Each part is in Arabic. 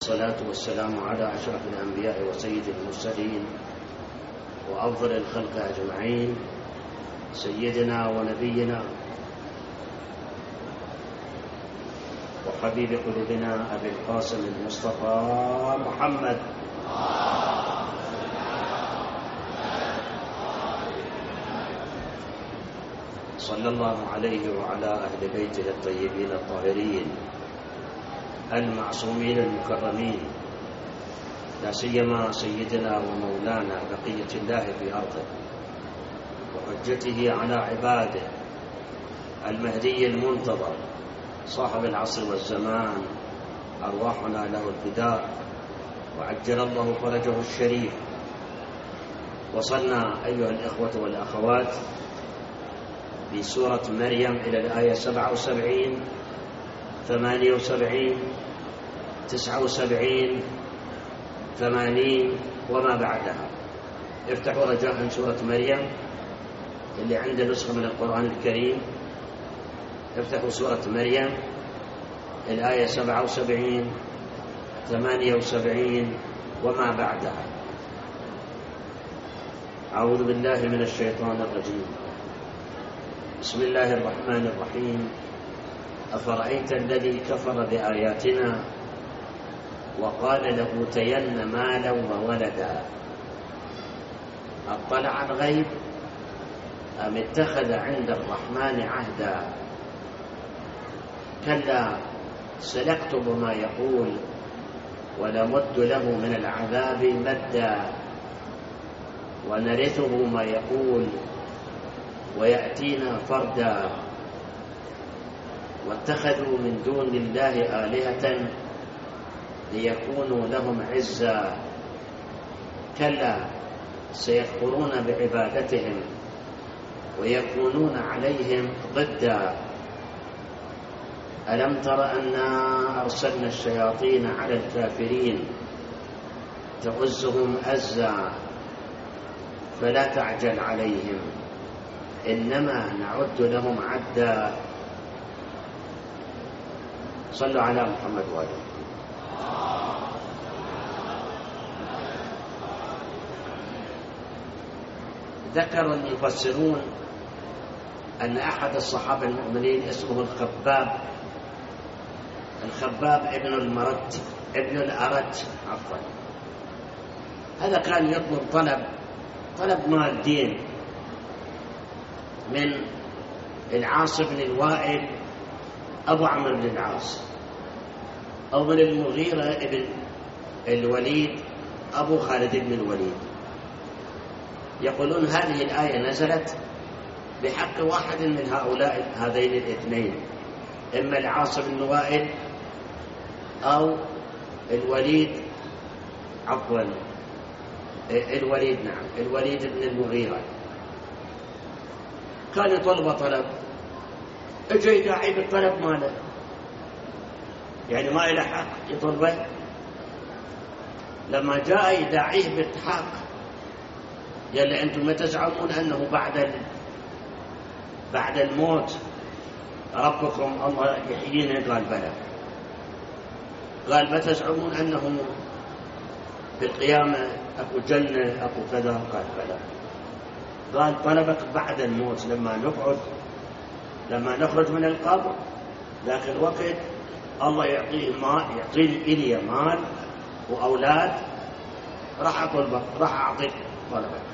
والصلاة والسلام على أشرف الأنبياء وسيد المرسلين وأفضل الخلق أجمعين، سيدنا ونبينا وحبيب قلوبنا أبي القاسم المصطفى محمد صلى الله عليه وعلى أهل بيته الطيبين الطاهرين المعصومين المكرمين، لا سيما سيدنا ومولانا بقية الله في أرضه وحجته على عباده المهدي المنتظر صاحب العصر والزمان، أرواحنا له الفداء وعجل الله فرجه الشريف. وصلنا أيها الإخوة والأخوات بسورة مريم إلى الآية 77 78 79 80 وما بعدها. افتحوا رجاء سورة مريم اللي عنده نسخة من القرآن الكريم، افتحوا سورة مريم الآية 77 78 وما بعدها. أعوذ بالله من الشيطان الرجيم. بسم الله الرحمن الرحيم. أفرأيت الذي كفر بآياتنا وقال لأوتين مالا وولدا أطلع الغيب أم اتخذ عند الرحمن عهدا كلا سنكتب ما يقول ونمد له من العذاب مدا ونرثه ما يقول ويأتينا فردا واتخذوا من دون الله آلهة ليكونوا لهم عزا كلا سيكفرون بعبادتهم ويكونون عليهم ضدا ألم تر أنا أرسلنا الشياطين على الكافرين تؤزهم أزا فلا تعجل عليهم إنما نعد لهم عدا. صلوا على محمد وآله. ذكر المفسرون أن أحد الصحابة المؤمنين اسمه الخباب ابن الأرت هذا كان يطلب طلب مادين من العاص بن الوائل أبو عمرو بن العاص أو من المغيرة ابن الوليد أبو خالد بن الوليد. يقولون هذه الآية نزلت بحق واحد من هذين الاثنين، إما العاص بن وائل أو الوليد الوليد بن المغيرة. كان يطلب اجى يداعي بالطلب ماله، يعني ما إلى حق يطلبه. لما جاء يداعيه بالحق يلا أنتم ما تزعمون أنه بعد الموت ربكم الله يحيينا؟ قال بلى. قال ما تزعمون أنه في القيامة أكو جنة أكو كذا؟ قال بلى. قال طلبك بعد الموت لما نخرج من القبر ذاك الوقت الله يعطيني إلي مال وأولاد، راح أعطيك طلبك.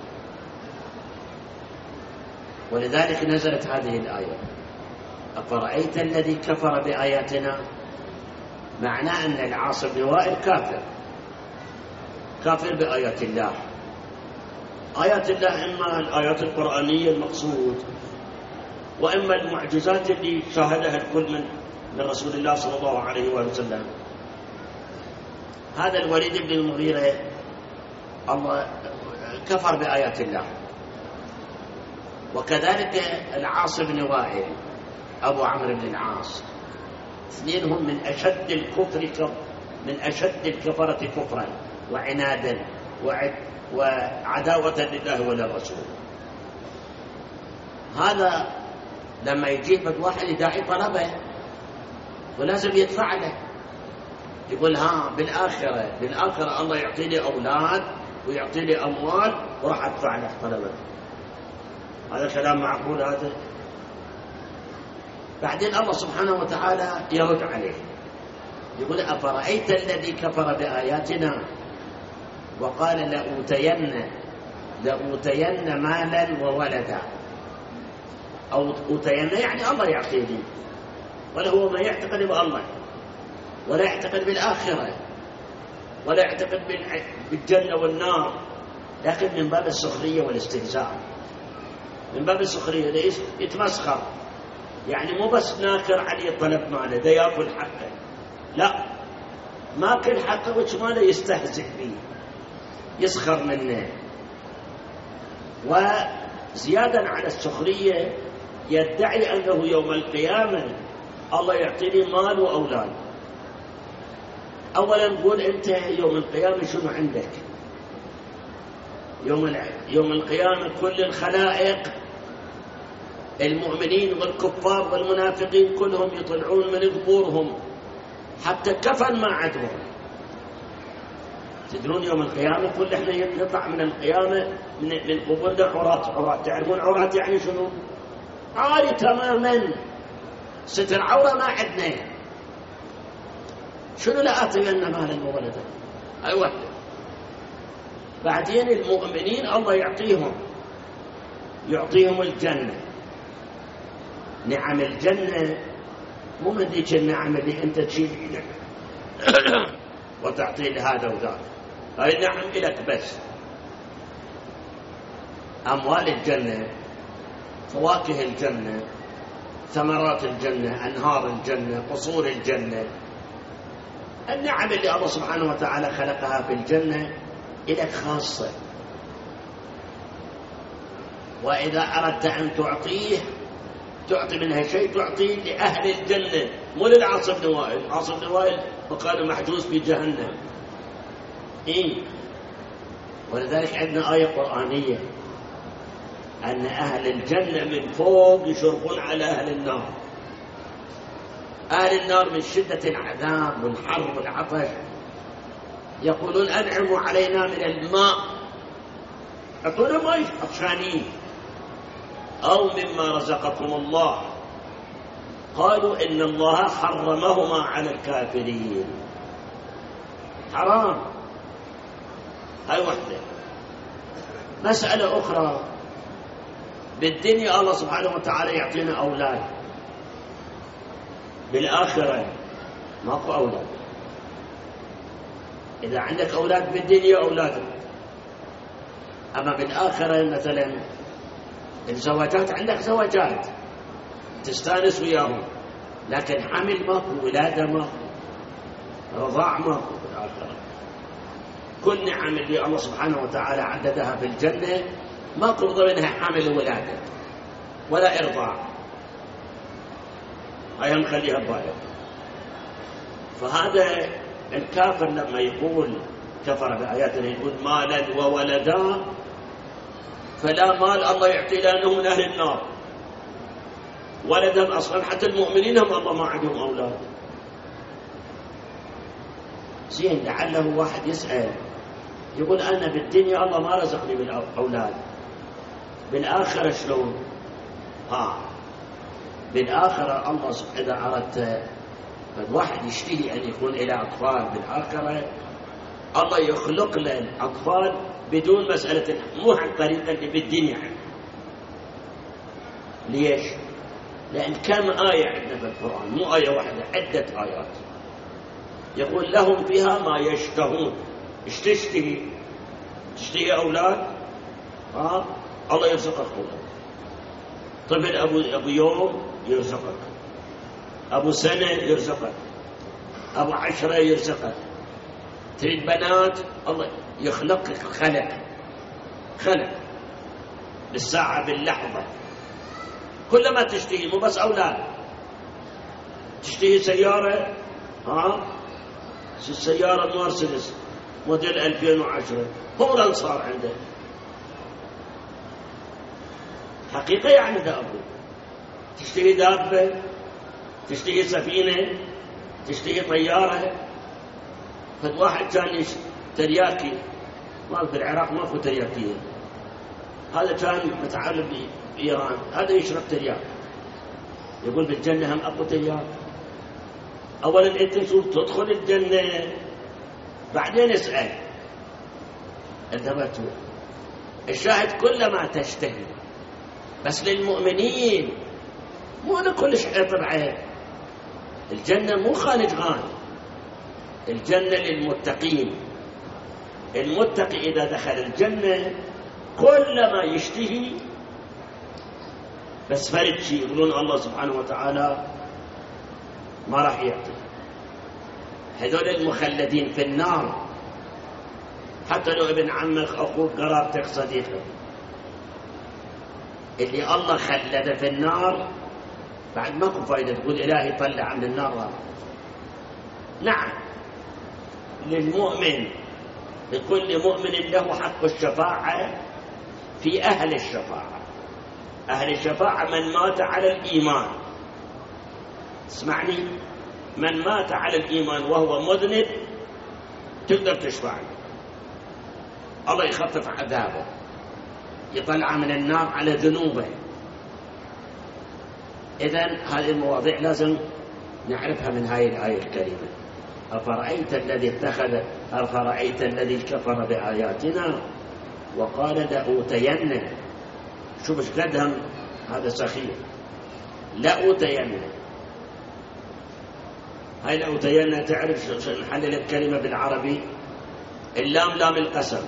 ولذلك نزلت هذه الآية أفرأيت الذي كفر بآياتنا، معناه أن العاص بن وائل كافر بآيات الله. آيات الله إما الآيات القرآنية المقصود، وإما المعجزات اللي شاهدها الكل من رسول الله صلى الله عليه وسلم. هذا الوليد بن المغيرة الله كفر بآيات الله، وكذلك العاص بن وائل أبو عمرو بن العاص، اثنينهم من أشد الكفرة كفرا وعنادا وعداوة لله وللرسول. هذا لما يجيب واحد يداعي طلبه ولازم يدفع له، يقول ها بالآخرة الله يعطي لي أولاد ويعطي لي أموال وراح أدفع له طلبات. هذا كلام معقول هذا؟ بعدين الله سبحانه وتعالى يرد عليه يقول أفرأيت الذي كفر بآياتنا وقال لأوتين مالا وولدا. أو أوتين يعني الله يعطيني، ولا هو ما يعتقد بالله ولا يعتقد بالآخرة ولا يعتقد بالجنة والنار، لكن من باب السخرية والاستهزاء، من باب السخرية ليش يتمسخر، يعني مو بس ناكر عليه طلب ماله ده يأكل حقه، لا ماكل حقه وش ماله يستهزئ به يسخر منه. وزيادة على السخرية يدعي أنه يوم القيامة الله يعطيني مال وأولاد. أولا نقول أنت يوم القيامة شنو عندك؟ يوم القيامة كل الخلائق المؤمنين والكفار والمنافقين كلهم يطلعون من قبورهم، حتى كفن ما عندهم. تدرون يوم القيامة كل احنا نطلع من القيامة من قبورنا عراة. تعرفون عراة يعني شنو؟ عاري تماما، ستر عورة ما عندنا. شنو لآتين مالا وولدا؟ أي وحده. بعدين المؤمنين الله يعطيهم الجنة. نعم الجنة مو من ذيك النعم اللي أنت تشيل إيدك وتعطي لهذا وذاك، هاي نعم إلك بس. أموال الجنة، فواكه الجنة، ثمرات الجنة، أنهار الجنة، قصور الجنة، النعم اللي الله سبحانه وتعالى خلقها في الجنة إلك خاصة. وإذا أردت أن تعطي منها شيء تعطي لأهل الجنة، مو للعاص بن وائل. عاص بن وائل وقال محجوز في جهنم. ولذلك عندنا آية قرآنية أن أهل الجنة من فوق يشرفون على أهل النار. أهل النار من شدة العذاب والحر والعطش يقولون أنعموا علينا من الماء، أعطونا ماء عطشانين، أو مما رزقكم الله. قالوا إن الله حرمهما على الكافرين. حرام. هاي وحدة. مسألة أخرى، بالدنيا الله سبحانه وتعالى يعطينا أولاد، بالآخرة ماكو أولاد. إذا عندك أولاد بالدنيا أولادك، أما بالآخرة مثلا الزواجات، عندك زواجات تستانس وياهم، لكن حمل ماكو، ولادة ماكو، رضاع ماكو بالآخرة. كل نعم اللي الله سبحانه وتعالى عددها في الجنة ماكو ضمنها حمل وولادة ولا إرضاع. هاي نخليها ببالك. فهذا الكافر لما يقول كفر بآياتنا يقول مالا وولدا، فلا مال الله يعطي لأنه من أهل النار، ولدا أصلا حتى المؤمنين هم الله ما عندهم أولاد. زين لعله واحد يسأل يقول أنا بالدنيا الله ما رزقني بالأولاد، بالآخرة شلون؟ بالآخرة الله إذا أردت الواحد يشتهي أن يكون إلى أطفال بالآخرة، الله يخلق له الأطفال بدون مسألة، مو عن طريقة اللي بالدنيا. ليش؟ لأن كم آية عندنا في القرآن، مو آية واحدة، عدة آيات يقول لهم فيها ما يشتهون. ايش تشتهي؟ تشتهي أولاد؟ الله يرزقك أولاد. طفل أبو يوم يرزقك، أبو سنة يرزقك، أبو 10 يرزقك. تريد بنات، الله يخلقك خلق بالساعة باللحظة. كلما تشتهي، مو بس أولاد، تشتهي سيارة، السيارة مرسيدس موديل 2010 فورا صار عندك. حقيقة يعني ده أبو. تشتهي دابة، تشتهي سفينة، تشتهي طيارة، فالواحد كان ترياكي، ما في العراق ماكو ترياكية، هذا كان متعلم بإيران، هذا يشرب ترياك، يقول بالجنة هم أكو ترياك. أولا أنت شو تدخل الجنة بعدين اسأل انتبهتوا. الشاهد كلما تشتهي، بس للمؤمنين مو لكل شيء طبعا. الجنة مو خالد غان، الجنة للمتقين. المتقي إذا دخل الجنة كلما يشتهي، بس فرد شيء يقولون الله سبحانه وتعالى ما راح يعطي. هذول المخلدين في النار، حتى لو ابن عمك أخوك قرابتك صديقك، اللي الله خلده في النار بعد ماكو فايدة تقول إلهي طلع من النار. نعم، للمؤمن، لكل مؤمن له حق الشفاعة في أهل الشفاعة. أهل الشفاعة من مات على الإيمان. اسمعني، من مات على الإيمان وهو مذنب تقدر تشفع له، الله يخفف عذابه، يطلع من النار على ذنوبه. إذن هذه المواضيع لازم نعرفها من هذه الآية الكريمة. أفرأيت الذي كفر بآياتنا وقال لأوتين. شوف ايش قدهم هذا سخيف، لأوتين. هاي لأوتين تعرف نحلل الكلمة بالعربي؟ اللام لام القسم،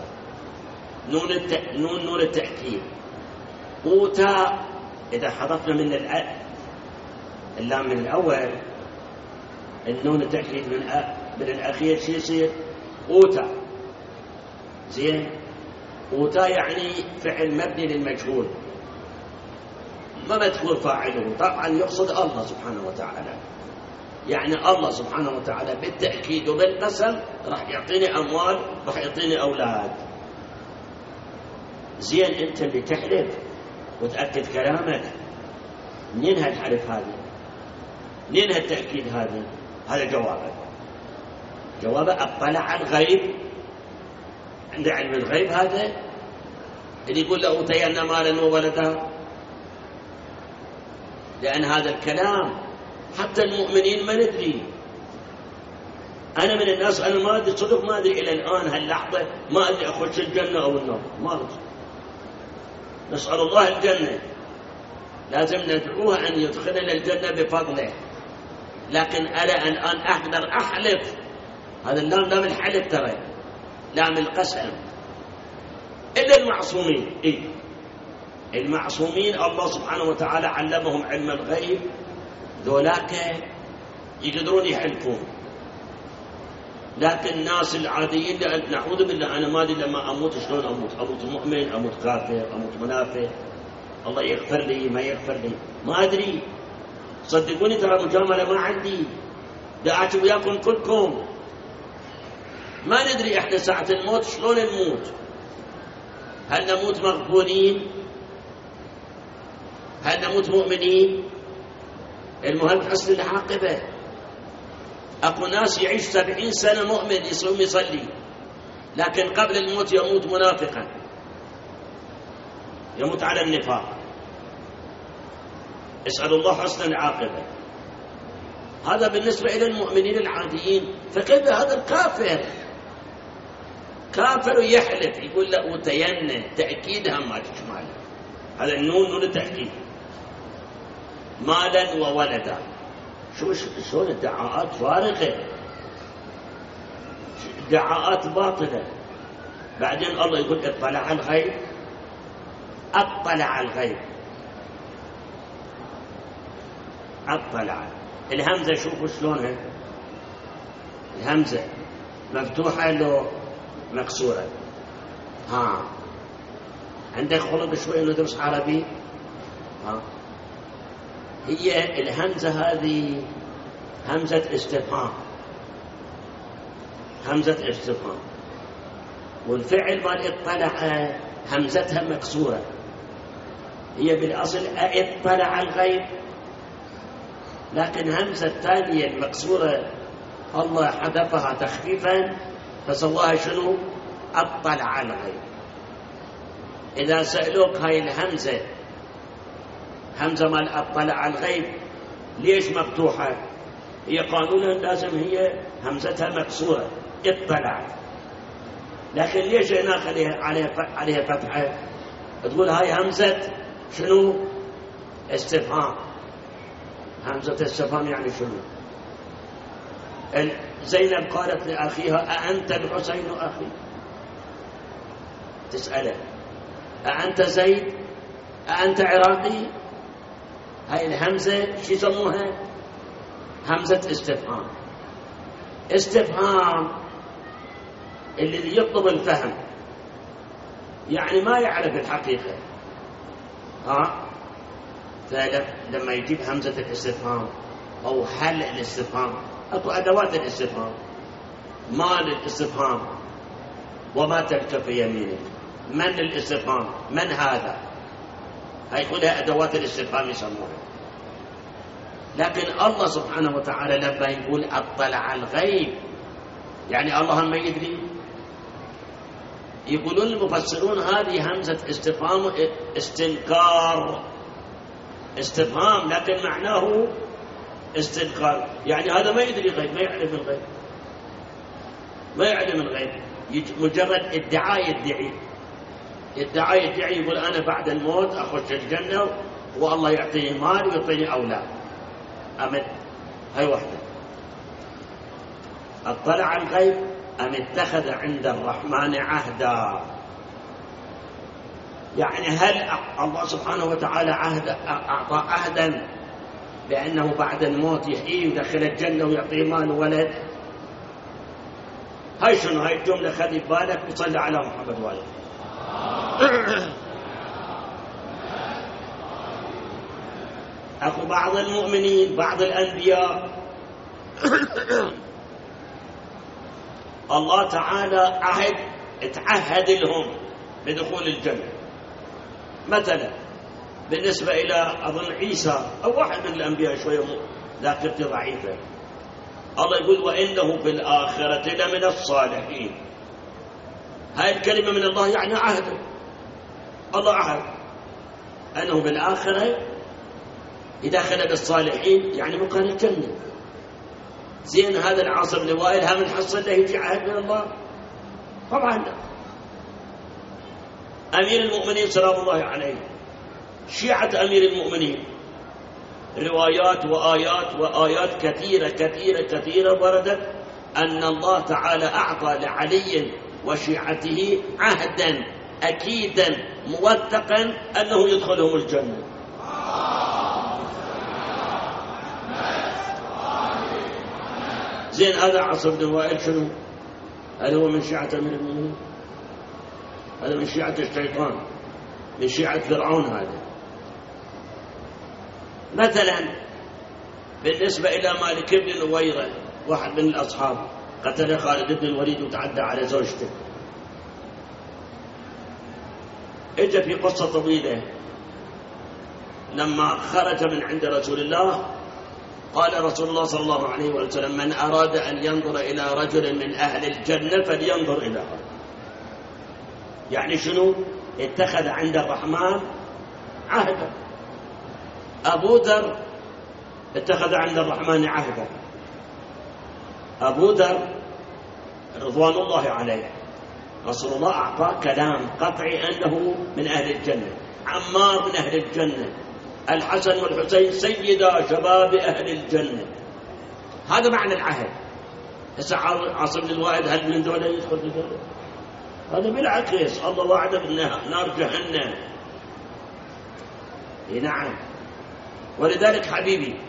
نون التأكيد. أوتى إذا حذفنا من اللام من الأول، النون التأكيد من الأخير شو يصير؟ أوتى. زين، أوتى يعني فعل مبني للمجهول، ما مذكور فاعله، طبعا يقصد الله سبحانه وتعالى. يعني الله سبحانه وتعالى بالتأكيد وبالقسم راح يعطيني أموال، راح يعطيني أولاد. زين، أنت اللي تحلف وتأكد كلامك، منين هالحلف هذا؟ منين هالتأكيد هذا؟ هذا جوابه أطلع على الغيب، عنده علم الغيب. هذا اللي يقول له أوتينا مالا وولدا، لأن هذا الكلام حتى المؤمنين ما ندري. أنا من الناس أنا ما أدري صدق، ما أدري إلى الآن هاللحظة ما أدري أخش الجنة أو النار، ما أدري. نسأل الله الجنة، لازم ندعوه أن يدخلنا الجنة بفضله. لكن أنا الآن أقدر أحلف، هذا اللام لام الحلف ترى، لام القسم. إلا المعصومين، المعصومين الله سبحانه وتعالى علمهم علم الغيب، ذولاك يقدرون يحلفون. لكن الناس العاديين نعوذ بالله، أنا ما أدري لما أموت شلون أموت مؤمن، أموت كافر، أموت منافق، الله يغفر لي ما يغفر لي، ما أدري. صدقوني ترى مجاملة ما عندي، دعت وياكم كلكم، ما ندري إحنا ساعة الموت شلون نموت. هل نموت مغفورين؟ هل نموت مؤمنين؟ المهم حسن العاقبة. أكو ناس يعيش 70 سنة مؤمن، يصوم يصلي، لكن قبل الموت يموت منافقا، يموت على النفاق. اسأل الله حسن العاقبة. هذا بالنسبة إلى المؤمنين العاديين. فكيف هذا الكافر؟ كافر يحلف يقول له أوتين، تأكيدها ما تشمل، هذا النون نون التأكيد، مالا وولدا. شلون ادعاءات فارغة، ادعاءات باطلة. بعدين الله يقول اطلع على الغيب، اطلع على الغيب، اطلع. الهمزة شوفوا شلونها، الهمزة مفتوحة لو مكسورة. عندك خلق شوي ندرس عربي. هي الهمزة هذه همزة استفهام، همزة استفهام. والفعل مال اطلع همزتها مكسورة، هي بالأصل اطلع الغيب، لكن همزة الثانية المكسورة الله حذفها تخفيفا فسواها شنو؟ اطلع على الغيب. اذا سألوك هاي الهمزة، همزة مال اطلع على الغيب ليش مفتوحة؟ هي قانونا لازم هي همزتها مكسورة اطلع، لكن ليش هناك عليها فتحة؟ تقول هاي همزة شنو؟ استفهام. همزة استفهام يعني شنو؟ زينب قالت لأخيها أأنت الحسين أخي؟ تسأله أأنت زيد؟ أأنت عراقي؟ هاي الهمزة شو يسموها؟ همزة استفهام. استفهام اللي يطلب الفهم، يعني ما يعرف الحقيقة. فلما يجيب همزة الاستفهام أو حل الاستفهام، أكو أدوات الاستفهام، ما للاستفهام وما تلك في يمينك، من الاستفهام، من هذا، هاي كلها أدوات الاستفهام يسموها. لكن الله سبحانه وتعالى لما يقول اطلع على الغيب، يعني الله ما يدري. يقولون المفسرون هذه همزة استفهام استنكار، استفهام لكن معناه استنكار، يعني هذا ما يدري غيب، ما يعلم الغيب، ما يعلم الغيب، مجرد ادعاء يدعي يقول أنا بعد الموت أخش الجنة والله يعطيني مال ويعطيني أولاد. أمن هاي واحدة. اطلع على الغيب أم اتخذ عند الرحمن عهدا، يعني هل الله سبحانه وتعالى أعطى عهدا بأنه بعد الموت يحيي ويدخل الجنة ويعطيه مال وولد؟ هاي شنو هاي الجملة؟ خلي بالك وصلي على محمد وآله. أخو بعض المؤمنين بعض الأنبياء الله تعالى اتعهد لهم بدخول الجنة. مثلا بالنسبة إلى أظن عيسى أو واحد من الأنبياء شوية ذاكرتي ضعيفة، الله يقول وإنه في الآخرة لمن الصالحين. هاي الكلمة من الله يعني عهد، الله عهد أنه بالآخرة إذا خلد الصالحين يعني مكان الجنة. زين هذا العاصم بن وائل هم نحصل له يجي عهد من الله؟ طبعا لا. أمير المؤمنين سلام الله عليه، شيعة أمير المؤمنين روايات وآيات كثيرة وردت أن الله تعالى أعطى لعلي وشيعته عهدا أكيدا موثقا أنه يدخلهم الجنة. زين هذا عاصم بن وائل شنو؟ هل هو من شيعة أمير المؤمنين؟ هذا من شيعة الشيطان، من شيعة فرعون. هذا مثلا بالنسبة إلى مالك بن نويرة، واحد من الأصحاب قتل خالد بن الوليد وتعدى على زوجته. اجى في قصة طويلة، لما خرج من عند رسول الله قال رسول الله صلى الله عليه وسلم من أراد أن ينظر إلى رجل من أهل الجنة فلينظر إلى هذا. يعني شنو؟ اتخذ عند الرحمن عهدا. أبو ذر اتخذ عند الرحمن عهدا. أبو ذر رضوان الله عليه رسول الله أعطاه كلام قطعي أنه من أهل الجنة. عمار من أهل الجنة، الحسن والحسين سيدا شباب أهل الجنة. هذا معنى العهد. هسه عاصم بن الوائل هل من دولة يدخل في دولة؟ هذا بالعكس، الله وعده بالنار جهنم. نعم. ولذلك حبيبي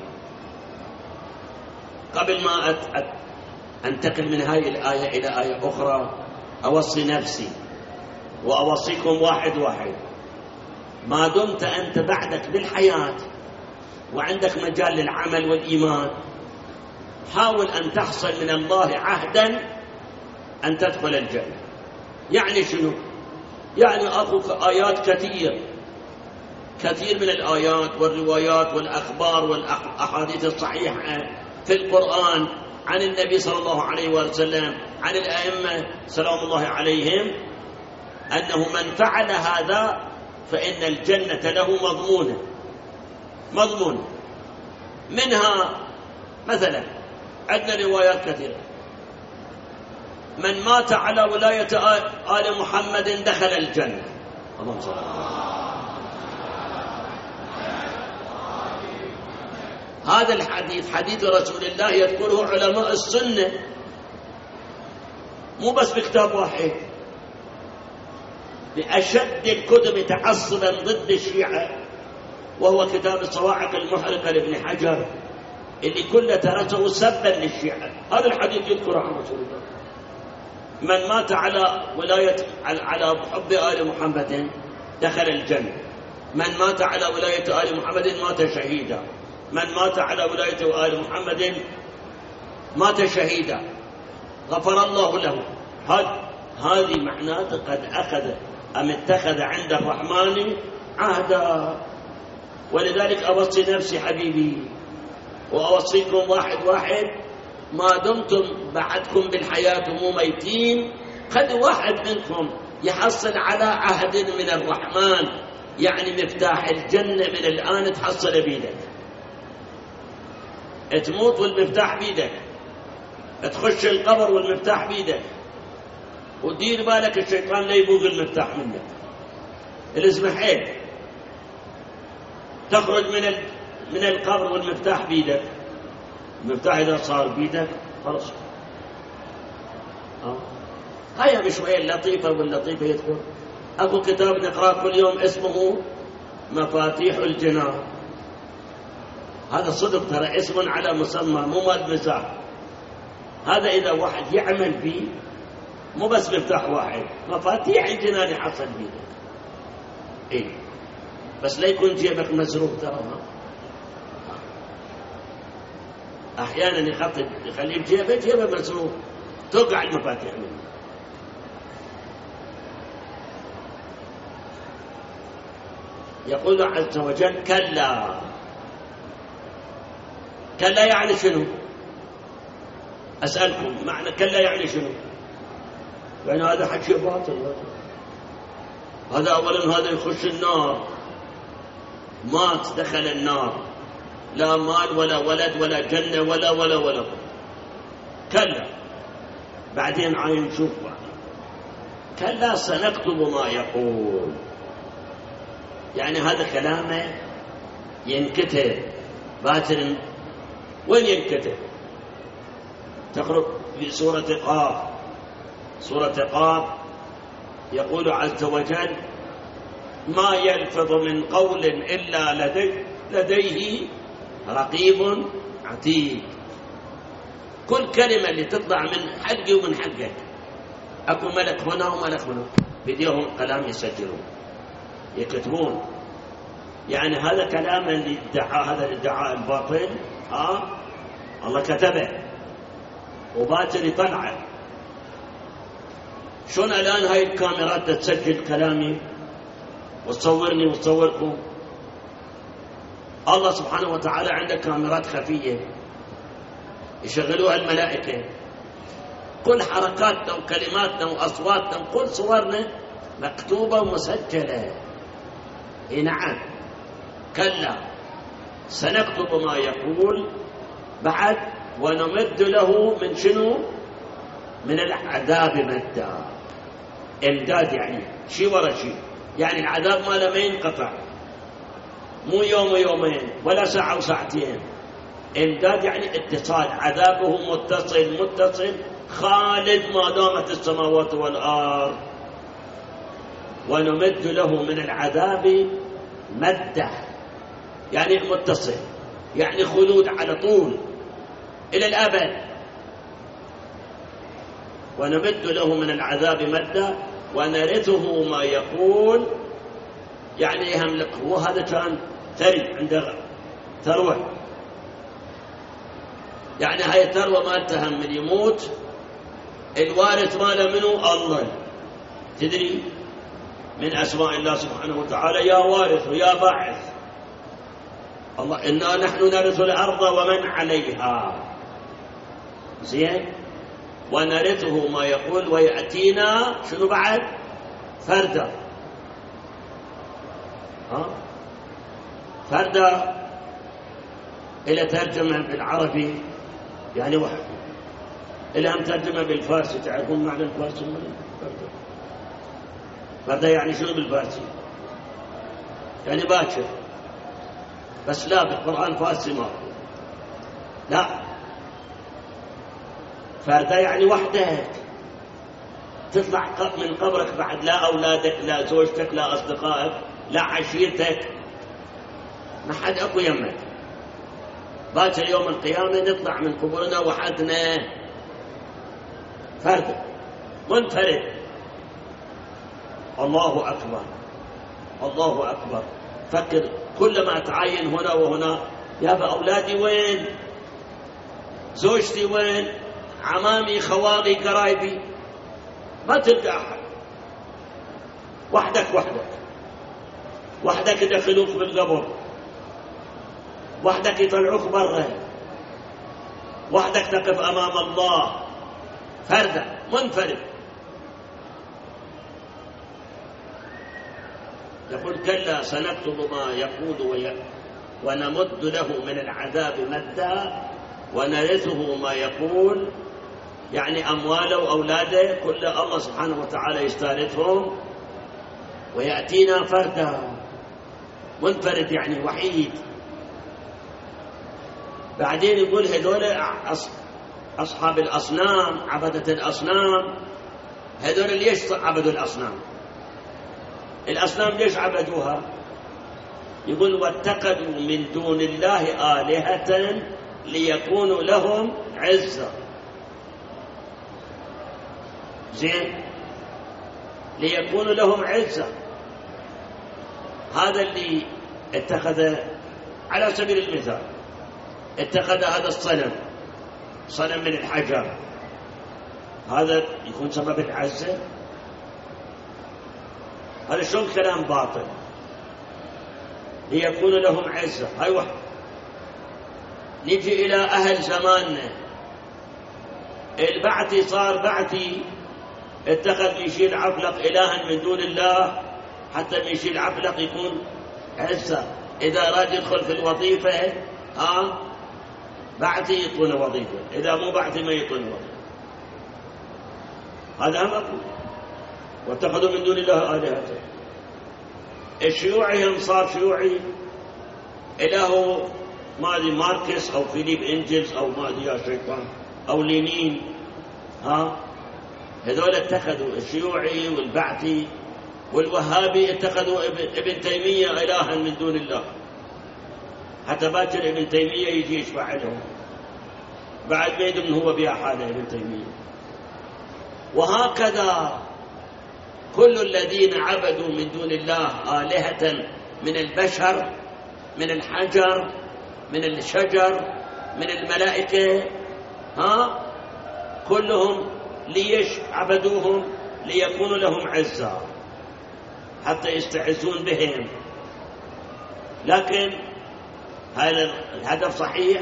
قبل ما أنتقل من هذه الآية إلى آية أخرى أوصي نفسي وأوصيكم واحد ما دمت أنت بعدك بالحياة وعندك مجال للعمل والإيمان، حاول أن تحصل من الله عهدا أن تدخل الجنة. يعني شنو؟ يعني أخوك آيات كثير من الآيات والروايات والأخبار والأحاديث الصحيحة في القرآن عن النبي صلى الله عليه وسلم عن الأئمة سلام الله عليهم أنه من فعل هذا فإن الجنة له مضمونة. منها مثلا عندنا روايات كثيرة: من مات على ولاية آل محمد دخل الجنة. اللهم صل على محمد. هذا الحديث حديث رسول الله يذكره علماء السنة، مو بس بكتاب واحد، بأشد الكتب تعصبا ضد الشيعة، وهو كتاب الصواعق المحرقة لابن حجر اللي كله تركه سبا للشيعة. هذا الحديث يذكر عن رسول الله: من مات على ولاية على حب آل محمد دخل الجنة. من مات على ولاية آل محمد مات شهيدا. من مات على ولاية آل محمد مات شهيدا غفر الله له. هذه معناته قد أخذ أم اتخذ عند الرحمن عهدا. ولذلك أوصي نفسي حبيبي وأوصيكم واحد ما دمتم بعدكم بالحياة مو ميتين، خلوا واحد منكم يحصل على عهد من الرحمن، يعني مفتاح الجنة من الآن تحصل بيدك. تموت والمفتاح بيدك، تخش القبر والمفتاح بيدك، ودير بالك الشيطان لا يبوغ المفتاح منك. الازمحين تخرج من القبر والمفتاح بيدك. المفتاح إذا صار بيدك خلاص. هيا بشوية اللطيفة واللطيفة يذكر. أكو كتاب نقرأ كل يوم اسمه مفاتيح الجنان. هذا صدق ترى، اسم على مسمى، مو مال مزاح. هذا إذا واحد يعمل فيه مو بس مفتاح واحد، مفاتيح الجنان يحصل بيدك. إيه بس لا يكون جيبك مزروق ترى. أحيانا يخليه جيبه مزروق توقع المفاتيح منه. يقول عز وجل: كلا. كلا يعني شنو؟ أسألكم، معنى كلا يعني شنو؟ يعني هذا حكي باطل. هذا أولا هذا يخش النار، مات دخل النار، لا مال ولا ولد ولا جنة ولا. كلا. بعدين عاين نشوف كلا سنكتب ما يقول. يعني هذا كلامه ينكتب باكر. وين ينكتب؟ تقرأ في سورة قاف يقول عز وجل: ما يلفظ من قول إلا لديه رقيب عتيد. كل كلمة اللي تطلع من حلقي ومن حلقك أكو ملك هنا وملك هنا بديهم قلم يسجلون يكتبون. يعني هذا كلام اللي ادعى هذا الادعاء الباطل الله كتبه وباكر يطلعه. شلون الآن هاي الكاميرات تسجل كلامي وتصورني وتصوركم؟ الله سبحانه وتعالى عنده كاميرات خفية يشغلوها الملائكة. كل حركاتنا وكلماتنا وأصواتنا وكل صورنا مكتوبة ومسجلة. نعم. كلا سنكتب ما يقول. بعد ونمد له من شنو؟ من العذاب مدا. امداد يعني شيء ورا شيء، يعني العذاب ما ينقطع، مو يوم ويومين ولا ساعة وساعتين. امداد يعني اتصال، عذابه متصل خالد ما دامت السماوات والأرض. ونمد له من العذاب مدة يعني متصل، يعني خلود على طول إلى الأبد. ونمد له من العذاب مدة ونرثه ما يقول، يعني يملك. وهذا كان ثري عنده ثروة، يعني هاي الثروة ما تهم من يموت الوارث ماله منه الله. تدري من أسماء الله سبحانه وتعالى يا وارث ويا باعث. الله إنا نحن نرث الأرض ومن عليها. زين. ونرثه ما يقول ويأتينا شنو بعد؟ فردا. فردا إلى ترجمة بالعربي يعني واحد، إلى أن ترجمة بالفارسي. تعرفون معنى الفارسي؟ فردا، فردا يعني شنو بالفارسي؟ يعني باكر. بس لا، بالقرآن فارسي ما لا. فردا يعني وحدك تطلع من قبرك بعد لا أولادك، لا زوجتك، لا أصدقائك، لا عشيرتك، ما حد أكو يمك. باكر يوم القيامة نطلع من قبورنا وحدنا، فردا منفرد. الله أكبر، الله أكبر. فكر كلما تعين هنا وهنا، يا أولادي وين؟ زوجتي وين؟ عمامي، خوالي، قرايبي، ما تلقى أحد. وحدك وحدك، وحدك يدخلوك بالقبر، وحدك يطلعوك برا، وحدك تقف أمام الله، فردا منفرد. يقول كلا سنكتب ما يقول ونمد له من العذاب مدا ونرثه ما يقول، يعني أمواله وأولاده كل الله سبحانه وتعالى يستارثهم. ويأتينا فردا، منفرد يعني وحيد. بعدين يقول هذول أصحاب الأصنام، عبدة الأصنام، هذول ليش عبدوا الأصنام؟ الأصنام ليش عبدوها؟ يقول واتخذوا من دون الله آلهة ليكونوا لهم عزة. زين، ليكونوا لهم عزة. هذا اللي اتخذ، على سبيل المثال اتخذ هذا الصنم، صنم من الحجر، هذا يكون سبب العزة؟ هذا شلون كلام باطل. ليكون لهم عزة، هاي واحد. نجي إلى أهل زماننا، البعثي صار بعثي اتخذ يشيل عفلق إلها من دون الله، حتى يشيل عفلق يكون عزة. إذا أراد يدخل في الوظيفة بعثي يطون وظيفة، إذا مو بعثي ما يطون وظيفة. هذا هم أقول واتخذوا من دون الله آلهة. الشيوعي هم صار شيوعي إله ما أدري ماركس أو فيليب إنجلز أو ما أدري يا شيطان أو لينين. هذول اتخذوا، الشيوعي والبعثي والوهابي اتخذوا ابن تيمية إلها من دون الله، حتى باكر ابن تيمية يجي يشفع لهم بعد ما يدري من هو بها حاله ابن تيمية. وهكذا كل الذين عبدوا من دون الله آلهة من البشر، من الحجر، من الشجر، من الملائكة، كلهم ليش عبدوهم؟ ليكونوا لهم عزة، حتى يستعزون بهم. لكن هذا الهدف صحيح.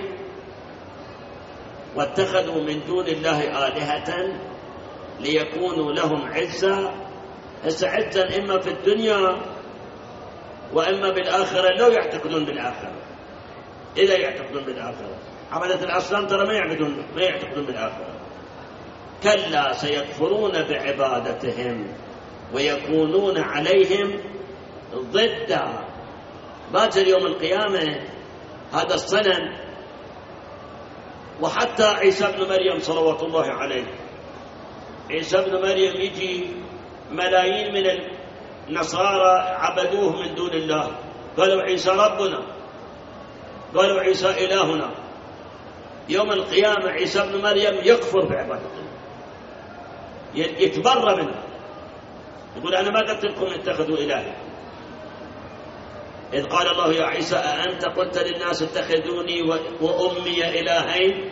واتخذوا من دون الله آلهة ليكونوا لهم عزة. عزة إما في الدنيا وإما بالآخرة، لو يعتقدون بالآخرة. إذا يعتقدون بالآخرة، عبدة الأصنام ترى ما يعتقدون بالآخرة. كلا سيكفرون بعبادتهم ويكونون عليهم ضدا. باكر يوم القيامة هذا الصنم، وحتى عيسى بن مريم صلوات الله عليه، عيسى بن مريم يجي ملايين من النصارى عبدوه من دون الله، قالوا عيسى ربنا، قالوا عيسى إلهنا. يوم القيامة عيسى بن مريم يكفر بعبادته، يتبرى منه، يقول أنا ما قلت لكم اتخذوا إلهي. إذ قال الله يا عيسى أأنت قلت للناس اتخذوني وأمي إلهين؟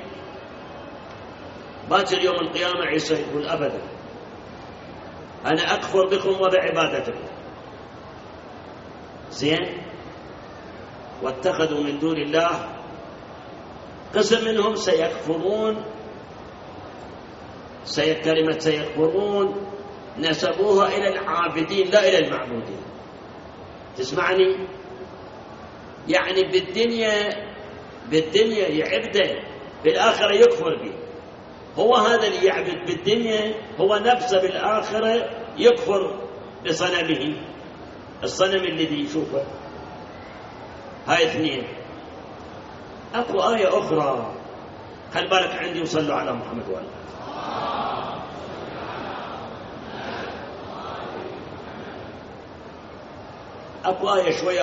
باكر يوم القيامة عيسى يقول أبدا، أنا أكفر بكم وبعبادتكم. زين. واتخذوا من دون الله، قسم منهم سيكفرون كلمة سيكفرون نسبوها إلى العابدين لا إلى المعبودين. تسمعني؟ يعني بالدنيا يعبده، بالآخرة يكفر به. هو هذا اللي يعبد بالدنيا هو نفسه بالآخرة يكفر بصنمه، الصنم الذي يشوفه. هاي اثنين. أكو آية أخرى، خل بالك عندي، وصلوا على محمد وآله. أكو آية شوية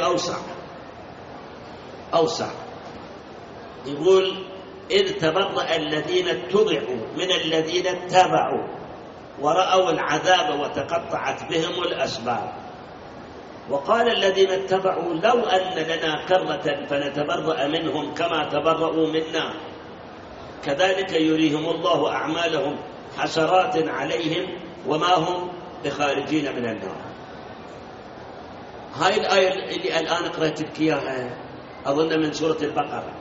أوسع، يقول إذ تبرأ الذين اتبعوا من الذين اتبعوا ورأوا العذاب وتقطعت بهم الأسباب وقال الذين اتبعوا لو أن لنا كرة فنتبرأ منهم كما تبرأوا منا كذلك يريهم الله أعمالهم حسرات عليهم وما هم بخارجين من النار. هاي الآية اللي الآن قرأت لك إياها أظن من سورة البقرة.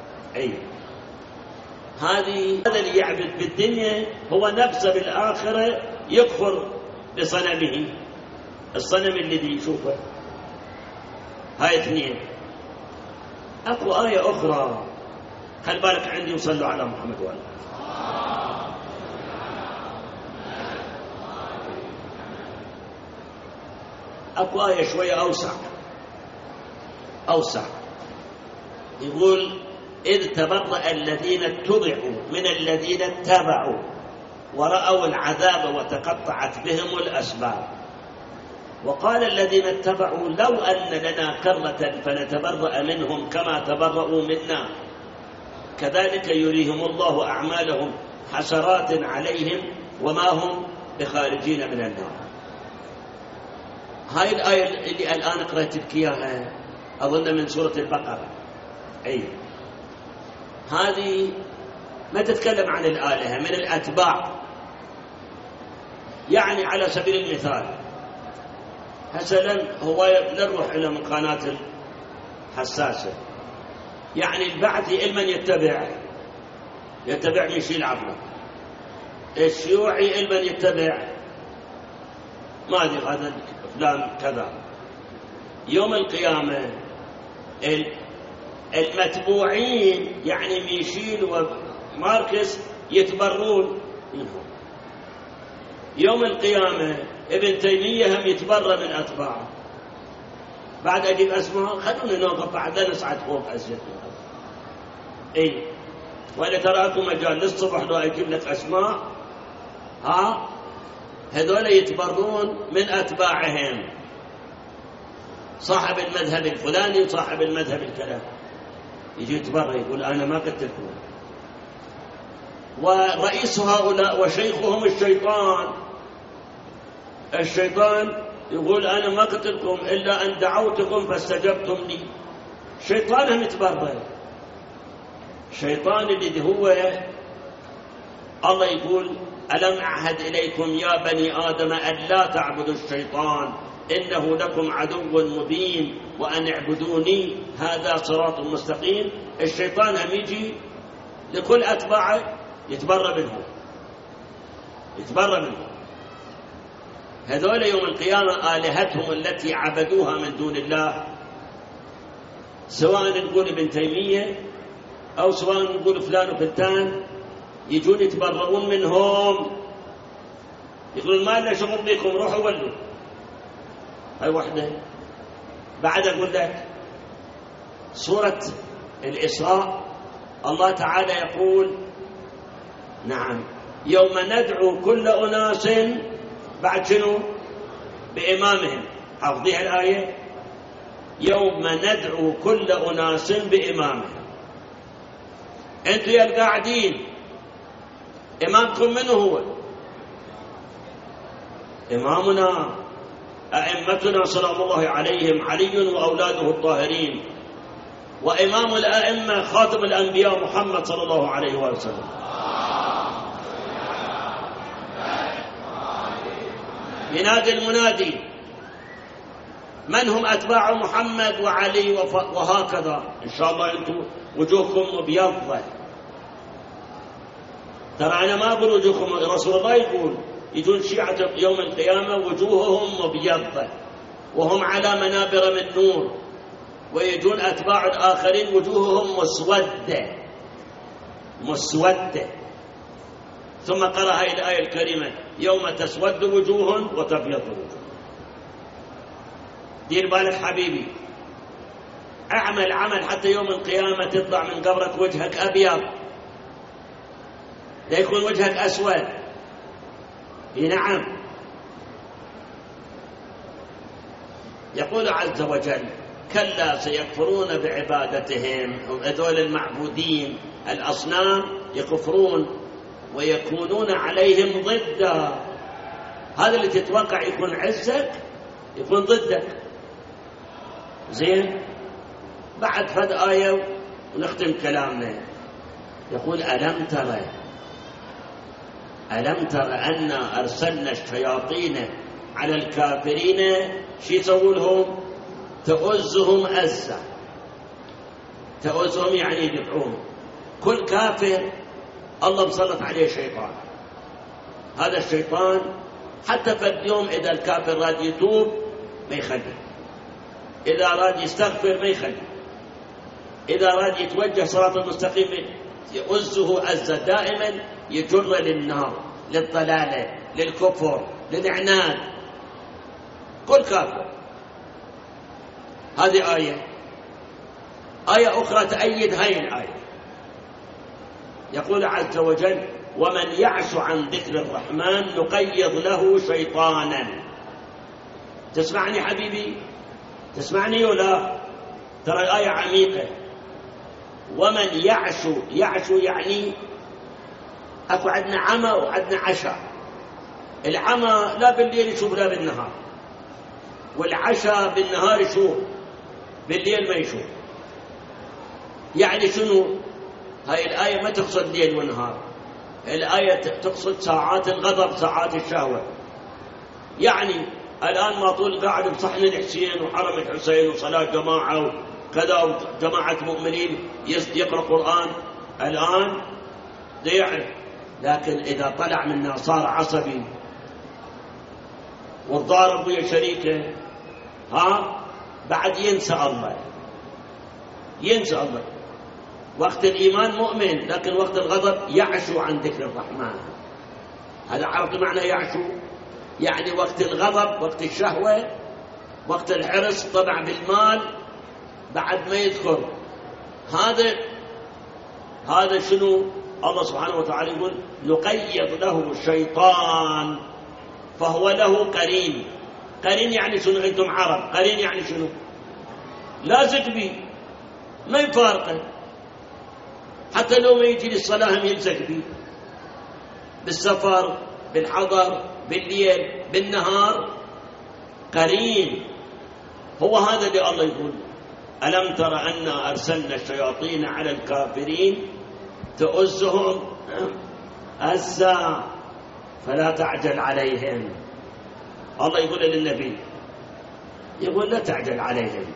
هذا اللي يعبد بالدنيا هو نفسه بالآخرة يكفر بصنمه، الصنم الذي يشوفه. هاي اثنين. أكو آية أخرى، خل بالك عندي، وصلوا على محمد وآله. أكو آية شوية أوسع، يقول إذ تبرأ الذين اتبعوا من الذين اتبعوا ورأوا العذاب وتقطعت بهم الأسباب وقال الذين اتبعوا لو أن لنا كرة فنتبرأ منهم كما تبرأوا منا كذلك يريهم الله أعمالهم حسرات عليهم وما هم بخارجين من النار. هاي الآية اللي الآن قرأت لك إياها أظن من سورة البقرة. هذه ما تتكلم عن الآلهة من الأتباع. يعني على سبيل المثال هسه هو نروح إلى من قناة الحساسة، يعني البعثي المن يتبع ميشيل عبله، الشيوعي المن يتبع ما أدري هذا فلان كذا. يوم القيامة المتبوعين يعني ميشيل وماركس يتبرون منهم. يوم القيامة ابن تيمية هم يتبرى من أتباعه. بعد أجيب أسماء خلونا نوقف بعد لا نصعد فوق أسئلة. وإذا تراكم مجال للصبح لو أجيب لك أسماء هذول يتبرون من أتباعهم، صاحب المذهب الفلاني وصاحب المذهب الكلام يجي يتبرى يقول أنا ما قتلكم. ورئيس هؤلاء وشيخهم الشيطان يقول أنا ما قتلكم إلا أن دعوتكم فاستجبتم لي. شيطانهم يتبرى. شيطان اللي هو الله يقول ألم أعهد إليكم يا بني آدم أن لا تعبدوا الشيطان إنه لكم عدو مبين وأن اعبدوني هذا صراط مستقيم. الشيطان هم يجي لكل أتباعه يتبرى منهم. هذول يوم القيامة آلهتهم التي عبدوها من دون الله، سواء نقول ابن تيمية أو سواء نقول فلان وفتان، يجون يتبرؤون منهم يقولون ما لنا شغل بكم، روحوا ولوا. هاي وحدة. بعد أقول لك سورة الإسراء الله تعالى يقول نعم يوم ندعو كل أناس بعد شنو بإمامهم. حافظيها الآية يوم ندعو كل أناس بإمامهم. أنتوا يا القاعدين إمامكم منه هو؟ إمامنا أئمتنا سلام الله عليهم علي وأولاده الطاهرين، وإمام الأئمة خاتم الأنبياء محمد صلى الله عليه وسلم. ينادي المنادي من هم أتباع محمد وعلي وهكذا. إن شاء الله أنتم وجوهكم مبيضة. ترى أنا ما أقول وجوههم، رسول الله يقول يجون شيعة يوم القيامة وجوههم مبيضة وهم على منابر من نور، ويجون أتباع الآخرين وجوههم مسودة. ثم قرأ هذه الآية الكريمة يوم تسود وجوه وتبيض وجوه. دير بالك حبيبي، اعمل عمل حتى يوم القيامة تطلع من قبرك وجهك أبيض، لا يكون وجهك أسود. نعم. يقول عز وجل كلا سيكفرون بعبادتهم، هذول المعبودين الأصنام يكفرون ويكونون عليهم ضدا. هذا اللي تتوقع يكون عزك يكون ضدك. زين، بعد فد آية ونختم كلامنا. يقول ألم تر أن أرسلنا الشياطين على الكافرين شو يسووا لهم؟ تؤزهم أزة. تؤزهم يعني يدفعون. كل كافر الله مسلط عليه شيطان. هذا الشيطان حتى في اليوم إذا الكافر راد يتوب ما يخليه، إذا راد يستغفر ما يخليه، إذا راد يتوجه صراط المستقيم يؤزه أزة، دائما يجر للنار، للضلالة، للكفر، للعناد. كل كافر. هذه آية أخرى تأيد هاي الآية. يقول عز وجل ومن يعش عن ذكر الرحمن نقيض له شيطانا. تسمعني حبيبي؟ تسمعني ولا؟ ترى الآية عميقة. ومن يعش يعني أكو عندنا عمى وعندنا عشاء. العمى لا بالليل يشوف لا بالنهار، والعشاء بالنهار يشوف بالليل ما يشوف. يعني شنو؟ هاي الآية ما تقصد ليل ونهار، الآية تقصد ساعات الغضب ساعات الشهوة. يعني الآن ما طول قاعد بصحن الحسين وحرم الحسين وصلاة جماعة وكذا وجماعة مؤمنين يقرأ قرآن الآن يعرف، لكن إذا طلع منا صار عصبي والضارب ويا شريكه بعد ينسى الله. وقت الإيمان مؤمن، لكن وقت الغضب يعشو عن ذكر الرحمن. هذا عرفت معنى يعشو؟ يعني وقت الغضب، وقت الشهوة، وقت الحرص، طبع بالمال، بعد ما يذكر. هذا شنو؟ الله سبحانه وتعالى يقول نقيض له الشيطان فهو له قرين. قرين يعني شنو؟ أنتم عرب، قرين يعني شنو؟ لازق بيه ما يفارقه، حتى لو ما يجي للصلاة هم يلزق بيه، بالسفر، بالحضر، بالليل، بالنهار. قرين. هو هذا اللي الله يقول ألم تر أن أرسلنا الشياطين على الكافرين تؤزهم أزا فلا تعجل عليهم. الله يقول للنبي، يقول لا تعجل عليهم،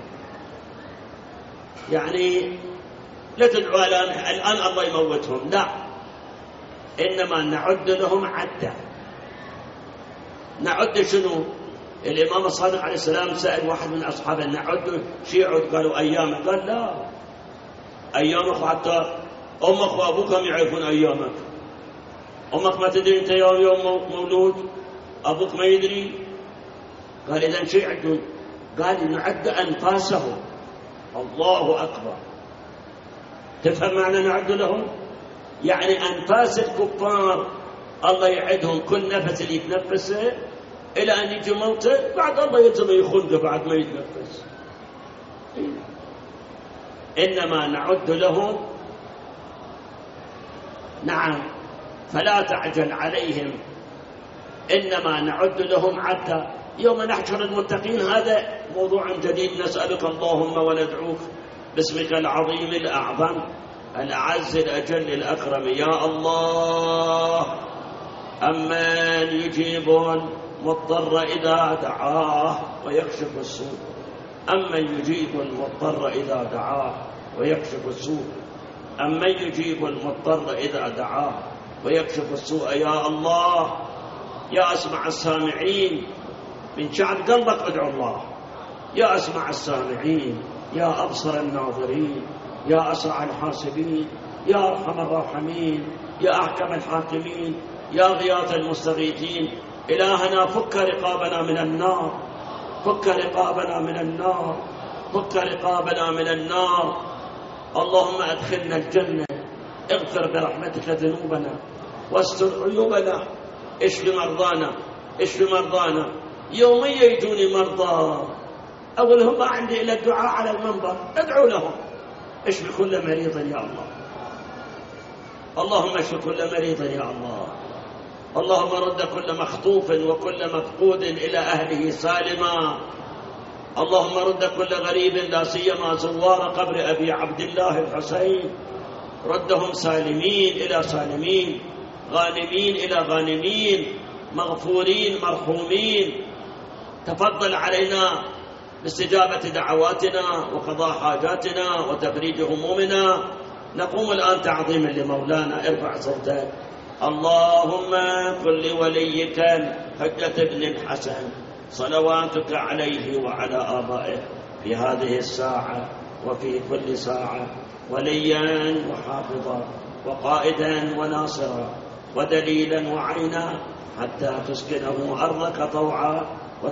يعني لا تدعوا الآن الله يموتهم، لا، إنما نعد لهم عدا. نعد شنو؟ الإمام الصادق عليه السلام سأل واحد من أصحابه نعد شيعد، قالوا أيام، قال لا، أيامك حتى أمك وأبوك هم يعرفون أيامك. أمك ما تدري أنت يوم مولود، أبوك ما يدري. قال إذن شو يعدون؟ قال نعد أنفاسهم. الله أكبر. تفهم معنى نعد لهم؟ يعني أنفاس الكفار الله يعدهم، كل نفس اللي يتنفسه إلى أن يجي موته، بعد الله يلزم يخلقه بعد ما يتنفس. إنما نعد لهم، نعم، فلا تعجل عليهم، إنما نعد لهم عدا. يوم نحشر المتقين، هذا موضوع جديد، نسألك اللهم وندعوك باسمك العظيم الأعظم الأعز الأجل الأكرم. يا الله، أمن يجيب المضطر إذا دعاه ويكشف السوء. أمن يجيب المضطر إذا دعاه ويكشف السوء. أمن يجيب المضطر إذا دعاه ويكشف السوء يا الله. يا أسمع السامعين، من شعب قلبك ادعو الله. يا أسمع السامعين، يا أبصر الناظرين، يا أسرع الحاسبين، يا أرحم الراحمين، يا أحكم الحاكمين، يا غياث المستغيثين. إلهنا فك رقابنا من النار، فك رقابنا من النار، فك رقابنا من النار. اللهم أدخلنا الجنة، اغفر برحمتك ذنوبنا واستر عيوبنا، اشف مرضانا، اشف مرضانا. يوميا يجوني مرضى أقول لهم ما عندي إلا الدعاء على المنبر، ادعوا لهم. اشف كل مريض يا الله، اللهم اشف كل مريض يا الله. اللهم رد كل مخطوف وكل مفقود إلى أهله سالما. اللهم رد كل غريب لا سيما زوار قبر أبي عبد الله الحسين، ردهم سالمين إلى سالمين، غانمين إلى غانمين، مغفورين مرحومين. تفضل علينا باستجابة دعواتنا وقضاء حاجاتنا وتفريج همومنا. نقوم الآن تعظيما لمولانا. ارفع صوتك. اللهم كن لوليك حجة بن الحسن صلواتك عليه وعلى آبائه في هذه الساعة وفي كل ساعة وليا وحافظا وقائدا وناصرا ودليلا وعينا، حتى تسكنه أرضك طوعا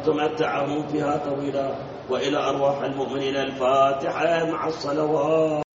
وتمتعه فيها طويلا. وإلى أرواح المؤمنين الفاتحة مع الصلوات.